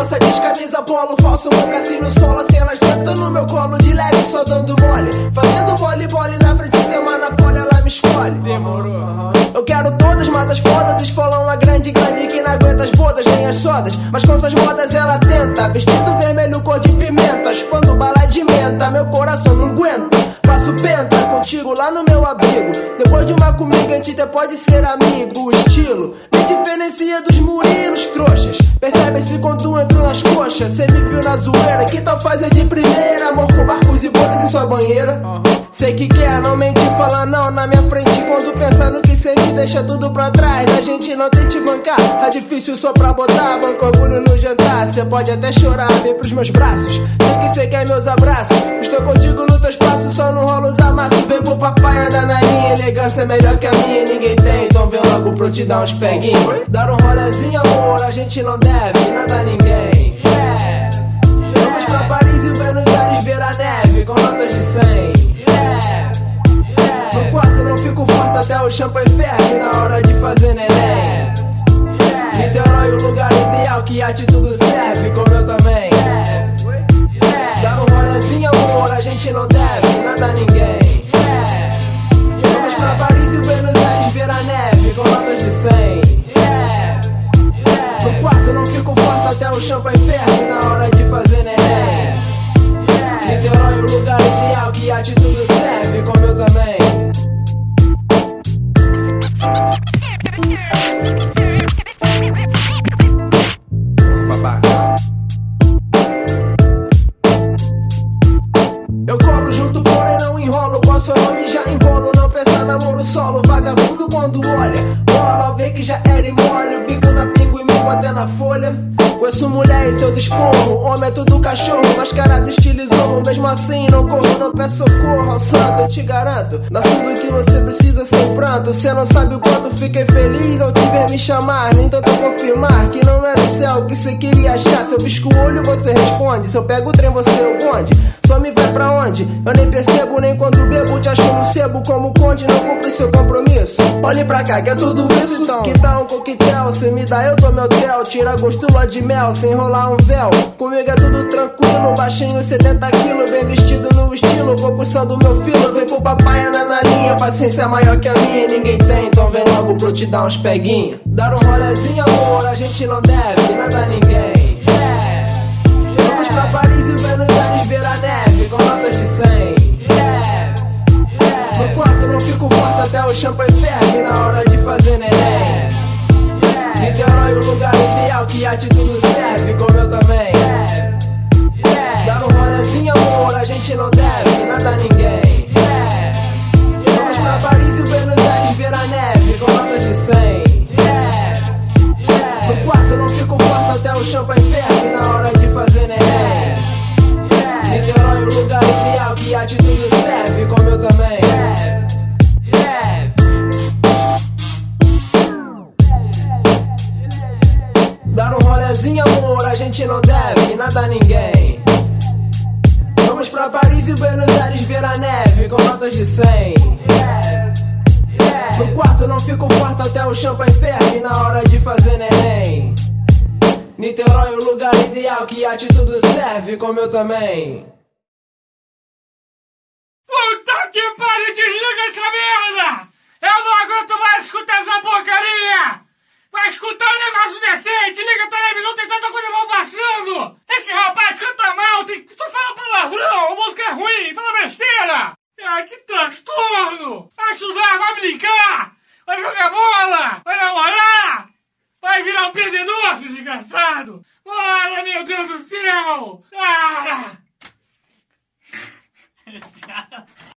calça jeans, camisa polo, falso mocassim no solo. Assim elas sentam no meu colo de leve, só dando mole. Fazendo vole na frente tem uma Napoli, ela me escolhe. Demorou. Eu quero todas, mas as fodas esfolam uma grande que não aguenta as bodas nem as sodas. Mas com suas modas ela tenta, vestido vermelho cor de pimenta, chupando bala de menta, meu coração não aguenta. Faço penta contigo lá no meu abrigo. Depois de uma comigo a gente até pode ser amigo. O estilo me diferencia dos murilos trouxas. Percebe-se quando tu entrou nas coxas. Cê me viu na zoeira, que tal fazer de primeira? Amor com barcos e botas em sua banheira. Sei que quer, não mente, fala não na minha frente. Quando pensa no que sente, deixa tudo pra trás. Da gente não tente bancar, é difícil só pra botar. Banco orgulho no jantar, cê pode até chorar. Vem pros meus braços, sei que cê quer meus abraços. Estou contigo no teu espaço, só não rola os amassos. Vem pro papai andar na linha, elegância é melhor que a minha, ninguém tem. Então vem logo pra eu te dar uns peguinhos. Dar um rolezinho, amor, a gente não deve nada a ninguém. Vamos pra Paris e Buenos Aires ver a neve com notas de 100. No quarto não fico forte até o champanhe ferve na hora de fazer neném. Niterói o lugar ideal que a atitude serve, como eu também. Dar um rolezinho, amor, a gente não deve nada a ninguém. Vamos pra Paris e Buenos Aires ver a neve com notas de 100. No quarto não fico forte até o champanhe ferve na hora de fazer neném. Niterói o lugar ideal que a atitude serve, como eu também. Eu colo junto, porém não enrolo. Com seu nome já embolo. Não pensa namoro solo, vagabundo quando olha. Bola, vê que já era e molha. O bico na pingo e mico até na folha. Conheço mulher e seu desporro. Homem é tudo cachorro, mascarado estilizou. Mesmo assim não corro, não peço socorro ao santo, eu te garanto. Dá tudo que você precisa sem pranto. Cê não sabe o quanto fiquei feliz ao te ver me chamar. Nem tanto confirmar que não era o céu que cê queria achar. Se eu pisco o olho você responde, se eu pego o trem você o bonde. Só me vai pra onde? Eu nem percebo, nem quando bebo. Te acho no sebo como conde, não cumpre seu compromisso. Olhe pra cá, que é tudo isso então. Que tal um coquetel? Cê me dá, eu dou meu tel. Tira gosto lua de mel, sem enrolar um véu. Comigo é tudo tranquilo, baixinho 70 quilos. Bem vestido no estilo, vou puxando meu filo. Vem pro papai andar na linha, paciência é maior que a minha. Ninguém tem, então vem logo pra eu te dar uns peguinhos. Dar um rolezinho, amor, a gente não deve nada a ninguém. Vamos pra Paris e Buenos Aires ver a neve com notas de 100. No quarto não fico forte até o champanhe ferve na hora de fazer neném. Niterói o lugar ideal que a atitude serve, como eu também. Dar um rolezinho, amor, a gente não deve nada a ninguém. Vamos pra Paris e Buenos Aires ver a neve com notas de 100. No quarto não fico forte até o champanhe ferve na hora de fazer neném. Niterói o lugar ideal que a atitude serve, como eu também. Dar um rolezinho, amor, a gente não deve nada a ninguém. Vamos pra Paris e Buenos Aires ver a neve com notas de 100. No quarto não fico forte até o champanhe ferve na hora de fazer neném. Niterói o lugar ideal que a atitude serve, como eu também. Puta que pariu, desliga essa merda! Eu não aguento mais escutar essa porcaria! Vai escutar um negócio decente, liga a televisão, tem tanta coisa mal passando! Esse rapaz canta mal, só fala palavrão, a música é ruim, fala besteira! Ai, que transtorno! Vai estudar, vai brincar! Vai jogar bola! Vai namorar! Vai virar um perdedor, seu desgraçado! Para, meu Deus do céu! Para!